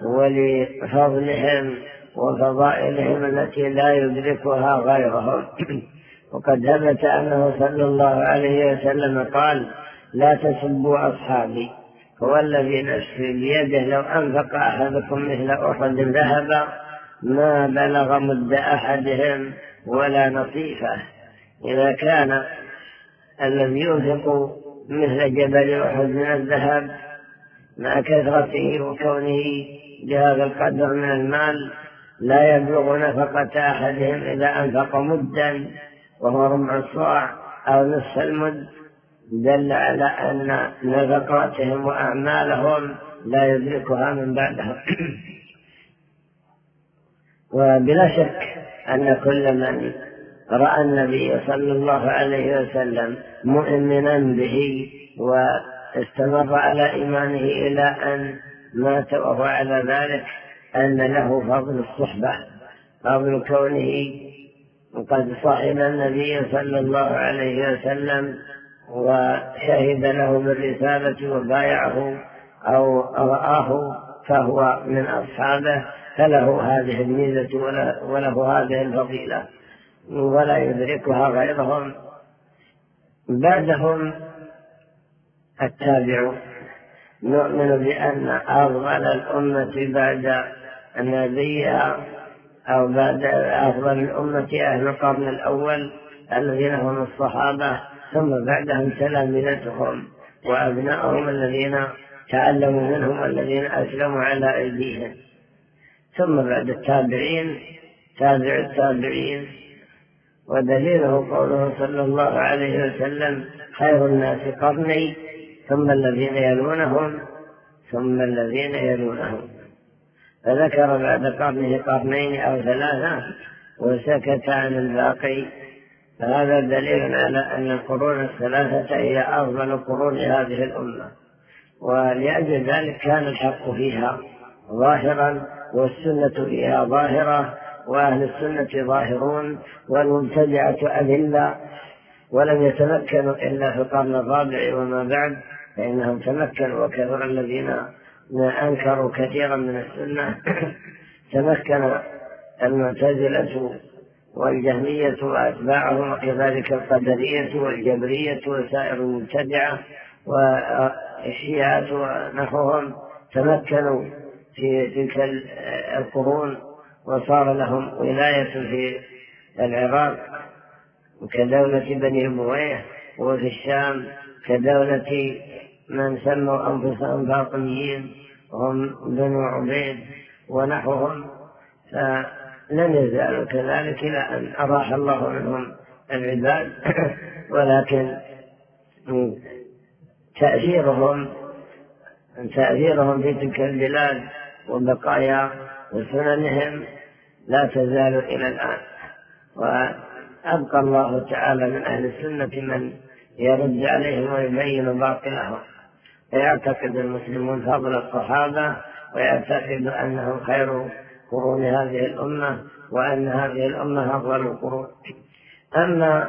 ولفضلهم وفضائلهم التي لا يدركها غيرهم. وقد ثبت أنه صلى الله عليه وسلم قال: لا تسبوا أصحابي، هو الذي نفسي بيده لو أنفق أحدكم مثل أحد ذهبا ما بلغ مد أحدهم ولا نصيفه. إذا كان الذي ينفق مثل جبل أحد من الذهب مع كثرته وكونه بهذا القدر من المال لا يبلغ نفقة أحدهم إذا أنفق مدا وهو ربع الصاع أو نصف المد، دل على أن نفقاتهم وأعمالهم لا يدركها من بعدهم. وبلا شك أن كل من رأى النبي صلى الله عليه وسلم مؤمنا به واستمر على إيمانه إلى أن مات وهو على ذلك أن له فضل الصحبة، فضل كونه قد صاحب النبي صلى الله عليه وسلم وشهد له بالرسالة وبايعه أو رآه فهو من أصحابه، فله هذه الميزة وله هذه الفضيلة ولا يدركها غيرهم. بعدهم التابع، نؤمن بأن أفضل الأمة بعد نبيها أو بعد أفضل الأمة أهل القرن الأول الذين هم الصحابة، ثم بعدهم تلامذتهم وأبنائهم الذين تعلموا منهم والذين أسلموا على أيديهم، ثم بعد التابعين تابع التابعين. ودليله قوله صلى الله عليه وسلم: خير الناس قرني ثم الذين يلونهم ثم الذين يلونهم، فذكر بعد قرنه قرنين أو ثلاثة وسكت عن الباقي، فهذا دليل على أن القرون الثلاثة هي أفضل قرون هذه الأمة، ولأجل ذلك كان الحق فيها ظاهرا والسنة فيها ظاهرة وأهل السنة ظاهرون والمبتدعة أذلة، ولم يتمكنوا إلا في القرن الرابع وما بعد، فإنهم تمكنوا وكثر الذين أنكروا كثيرا من السنة. تمكن المعتزلة والجهمية وأتباعهم وكذلك القدرية والجبرية وسائر المبتدعة والشيعة ونحوهم، تمكنوا في تلك القرون وصار لهم ولاية في العراق كدولة بني أمويه، وفي الشام كدولة من سموا أنفسهم فاطميين وهم بنو عبيد ونحوهم، فلم يزالوا كذلك إلى أن أراح الله منهم العباد. ولكن تأثيرهم تأثيرهم في تلك البلاد وبقايا وسننهم لا تزال إلى الآن. وأبقى الله تعالى من أهل السنة من يرد عليهم ويبين باطلهم، ويعتقد المسلمون فضل الصحابة، ويعتقد أنهم خير قرون هذه الأمة، وأن هذه الأمة أفضل القرون. أما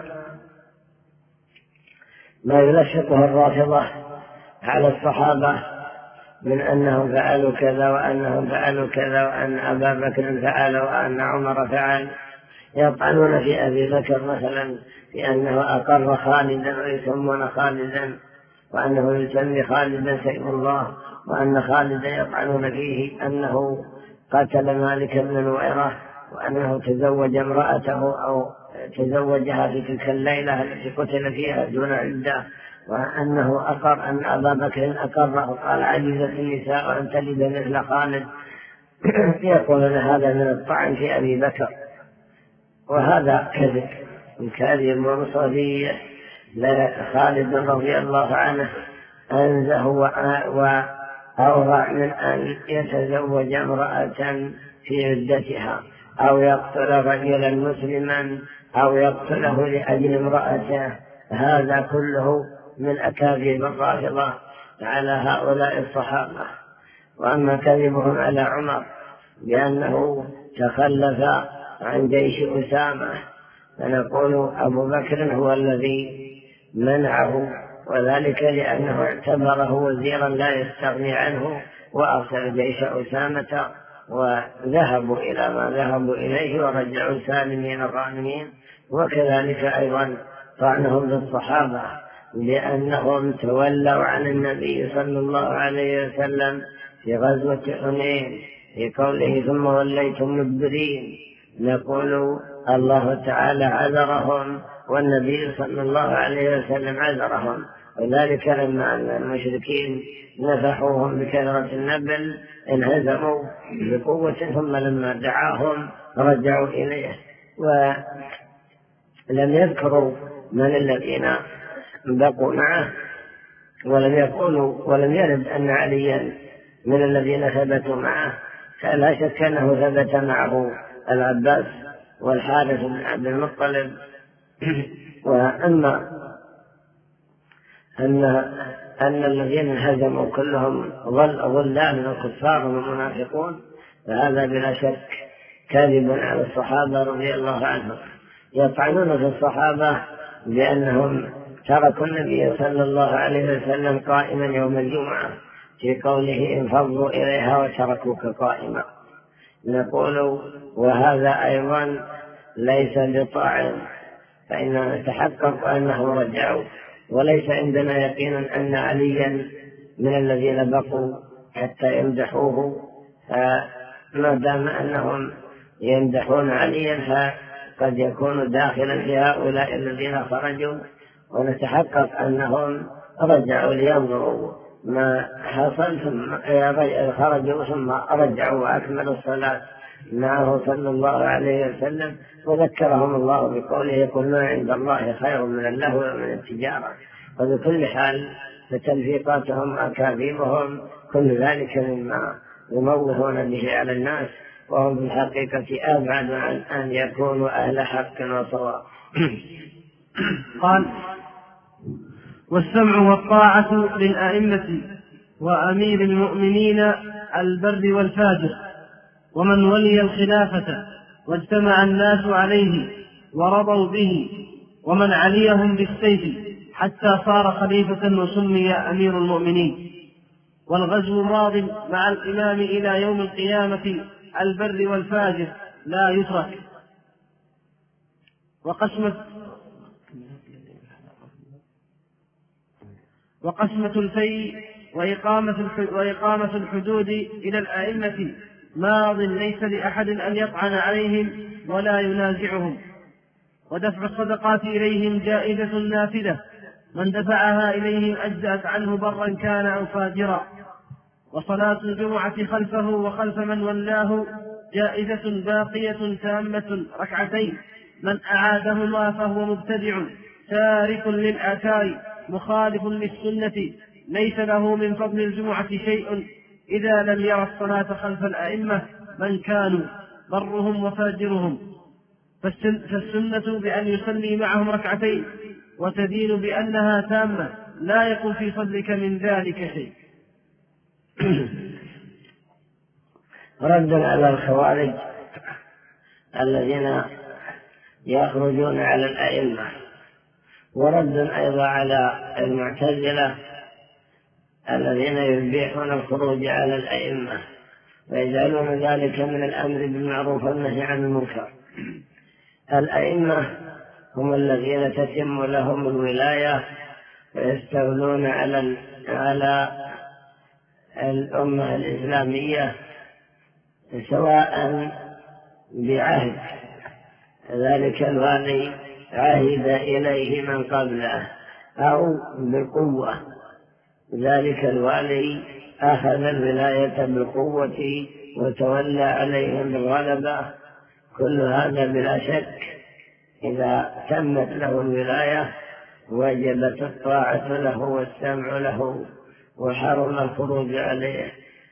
ما يلشقه الرافضة على الصحابة من أنهم فعلوا كذا وأنهم فعلوا كذا وأن أبا بكر فعل وأن عمر فعل، يطعنون في أبي بكر مثلا بأنه أقر خالدا ويسمون خالدا، وأنه يسمي خالدا سيف الله، وأن خالدا يطعنون فيه أنه قتل مالك بن نويرة، وأنه تزوج امرأته أو تزوجها في تلك الليلة التي قتل فيها دون عدة، وأنه أقر أن أبا بكر أقره وقال عجزت النساء أن تلد مثل خالد. يقولون هذا من الطعن في أبي بكر، وهذا كذب كاذب وصريح. خالد رضي الله عنه أنزه وأورع من أن يتزوج امرأة في عدتها أو يقتل رجلا مسلما أو يقتله لأجل امرأته. هذا كله من أكاذيب الرافضة على هؤلاء الصحابة. وأما كذبهم على عمر بأنه تخلف عن جيش أسامة، فنقول أبو بكر هو الذي منعه، وذلك لأنه اعتبره وزيرا لا يستغني عنه، وأرسل جيش أسامة وذهبوا إلى ما ذهبوا إليه ورجعوا سالمين غانمين. وكذلك أيضا طعنهم بالصحابة لأنهم تولوا عن النبي صلى الله عليه وسلم في غزوة حنين في قوله ثم وليتم مدبرين. نقول الله تعالى عذرهم والنبي صلى الله عليه وسلم عذرهم، وذلك لما أن المشركين نفحوهم بكثرة النبل انهزموا بقوة، ثم لما دعاهم رجعوا إليه. ولم يذكروا من الذين بقوا معه، ولم يقولوا ولم يرد أن عليا من الذين ثبتوا معه، فلا شك أنه ثبت معه العباس والحارث بن عبد المطلب. وأما أن, أن الذين انهزموا كلهم ظلال من الكفار والمنافقون، فهذا بلا شك كاذب على الصحابة رضي الله عنهم. يطعنون في الصحابة بأنهم تركوا النبي صلى الله عليه وسلم قائما يوم الجمعة في قوله انفضوا إليها وتركوك قائما. نقول وهذا أيضا ليس بطاعن، فإننا نتحقق أنه رجعوا، وليس عندنا يقينا أن عليا من الذين بقوا حتى يمدحوه. فما دام أنهم يمدحون عليا فقد يكون داخلا في هؤلاء الذين خرجوا، ونتحقق أنهم رجعوا لينظروا ما حصل ثم خرجوا ثم رجعوا وأكملوا الصلاة معه صلى الله عليه وسلم. وذكرهم الله بقوله يقول ما عند الله خير من اللهو ومن التجارة. وبكل حال فتلفيقاتهم أكاذيبهم كل ذلك مما يموهون به على الناس، وهم في الحقيقة أبعد عن أن يكونوا أهل حق وصواب. قال والسمع والطاعة للأئمة وأمير المؤمنين البر والفاجر ومن ولي الخلافة واجتمع الناس عليه ورضوا به، ومن عليهم بالسيف حتى صار خليفة وسمي أمير المؤمنين. والغزو ماض مع الإمام إلى يوم القيامة البر والفاجر لا يترك. وقسمة وقسمة الفيء وإقامة الحدود إلى الأئمة ماض ليس لأحد أن يطعن عليهم ولا ينازعهم. ودفع الصدقات إليهم جائزة نافذة، من دفعها إليهم أجزأت عنه برا كان أو فاجرا. وصلاة الجمعة خلفه وخلف من ولاه جائزة باقية تامة ركعتين، من أعادهما فهو مبتدع تارك للآثار مخالف للسنة، ليس له من فضل الجمعة شيء إذا لم يرى الصلاة خلف الأئمة من كانوا برهم وفاجرهم، فالسنة بأن يصلي معهم ركعتين، وتدين بأنها تامة، لا يكون في فضلك من ذلك شيء. رد على الخوارج الذين يخرجون على الأئمة، ورد أيضا على المعتزلة الذين يبيحون الخروج على الأئمة ويجعلون ذلك من الأمر بالمعروف والنهي عن المنكر. الأئمة هم الذين تتم لهم الولاية ويستولون على على الأمة الإسلامية، سواء بعهد ذلك الوالي عهد إليه من قبله أو بالقوة، ذلك الوالي أخذ الولاية بالقوة وتولى عليهم بالغلبة. كل هذا بلا شك إذا تمت له الولاية وجبت الطاعة له والسمع له وحرم الخروج عليه،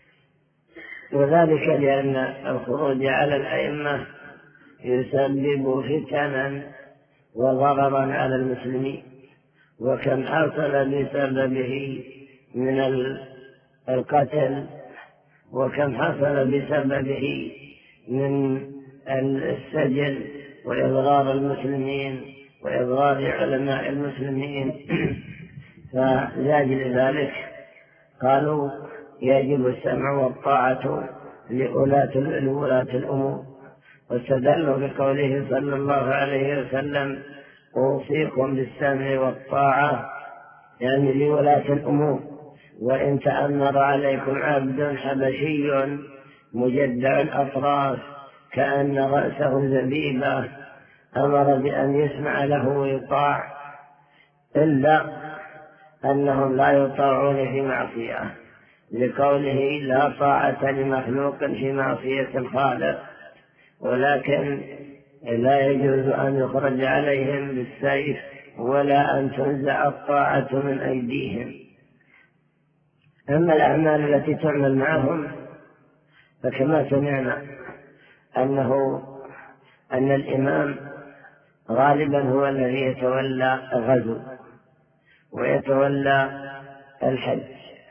وذلك لأن الخروج على الأئمة يسبب فتنا وضررا على المسلمين، وكم حصل بسببه من القتل، وكم حصل بسببه من السجن وإضرار المسلمين وإضرار علماء المسلمين. فلأجل ذلك قالوا يجب السمع والطاعة لولاة الأمور، واستدلوا بقوله صلى الله عليه وسلم أوصيكم بالسمع والطاعة يعني لولاة الأمور، وإن تأمر عليكم عبد حبشي مجدع الأطراف كأن رأسه زبيبة أمر بأن يسمع له ويطاع، إلا أنهم لا يطاعون في معصية، لقوله لا طاعة لمخلوق في معصية الخالق، ولكن لا يجوز أن يخرج عليهم بالسيف ولا أن تنزع الطاعة من أيديهم. أما الأعمال التي تعمل معهم فكما سمعنا أنه أن الإمام غالبا هو الذي يتولى الغزو ويتولى الحج.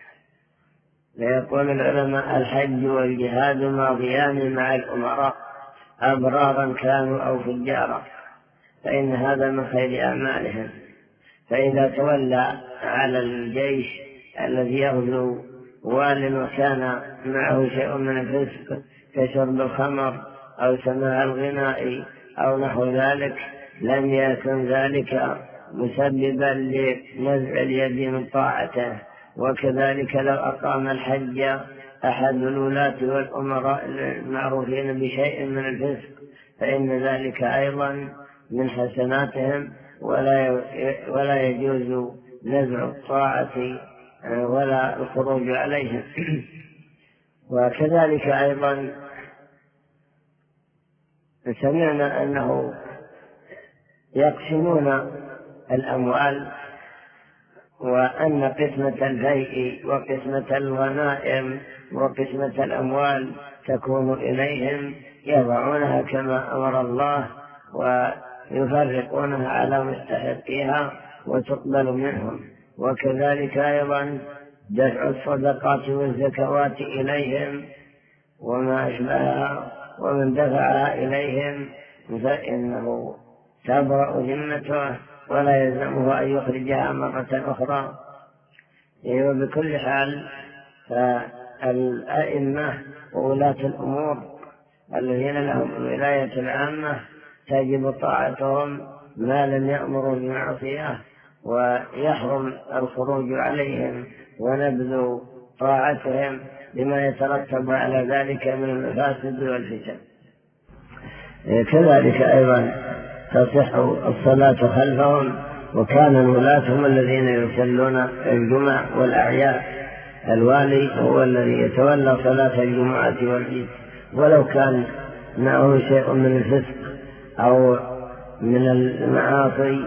ليقول العلماء الحج والجهاد ماضيان مع الأمراء أبرارا كانوا أو فجارا، فإن هذا من خير أعمالهم. فإذا تولى على الجيش الذي يغزو وال وكان معه شيء من الفسق كشرب الخمر أو سماع الغناء أو نحو ذلك، لم يكن ذلك مسببا لنزع اليد من طاعته. وكذلك لو أقام الحج أحد الولاة والأمراء المعروفين بشيء من الفسق فإن ذلك أيضا من حسناتهم، ولا ولا يجوز نزع الطاعة ولا الخروج عليهم. وكذلك أيضا سمعنا أنه يقسمون الأموال، وأن قسمة الفيء وقسمة الغنائم وقسمة الأموال تكون إليهم، يضعونها كما أمر الله ويفرقونها على مستحقيها وتقبل منهم. وكذلك أيضا دفع الصدقات والزكوات إليهم وما أشبهها، ومن دفعها إليهم فإنه تبرأ ذمته ولا يلزمه أن يخرجها مرة أخرى. وبكل حال فالأئمة وولاة الأمور الذين لهم الولاية العامة تجب طاعتهم ما لم يأمروا بمعصية، ويحرم الخروج عليهم ونبذ طاعتهم لما يترتب على ذلك من المفاسد والفتن. كذلك أيضا تصح الصلاة خلفهم، وكان الولاة هم الذين يصلون الجمع والأعياد. الوالي هو الذي يتولى صلاة الجمعة والعيد، ولو كان معه شيء من الفسق أو من المعاصي.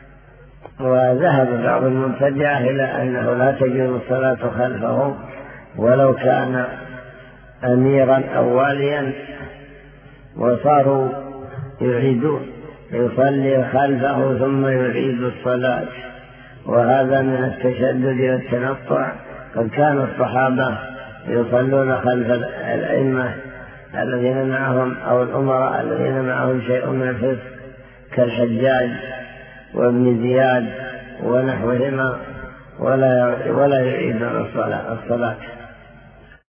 وذهب بعض المبتدعة إلى أنه لا تجوز الصلاة خلفه، ولو كان أميرا أو واليا، وصاروا يعيدون يصلي خلفه ثم يعيد الصلاة، وهذا من التشدد والتنطع. قد كان الصحابة يصلون خلف الأئمة الذين معهم أو الأمراء الذين معهم شيء من الفسق كالحجاج وابن زياد ونحوهما، ولا ولا يعيدون الصلاة الصلاة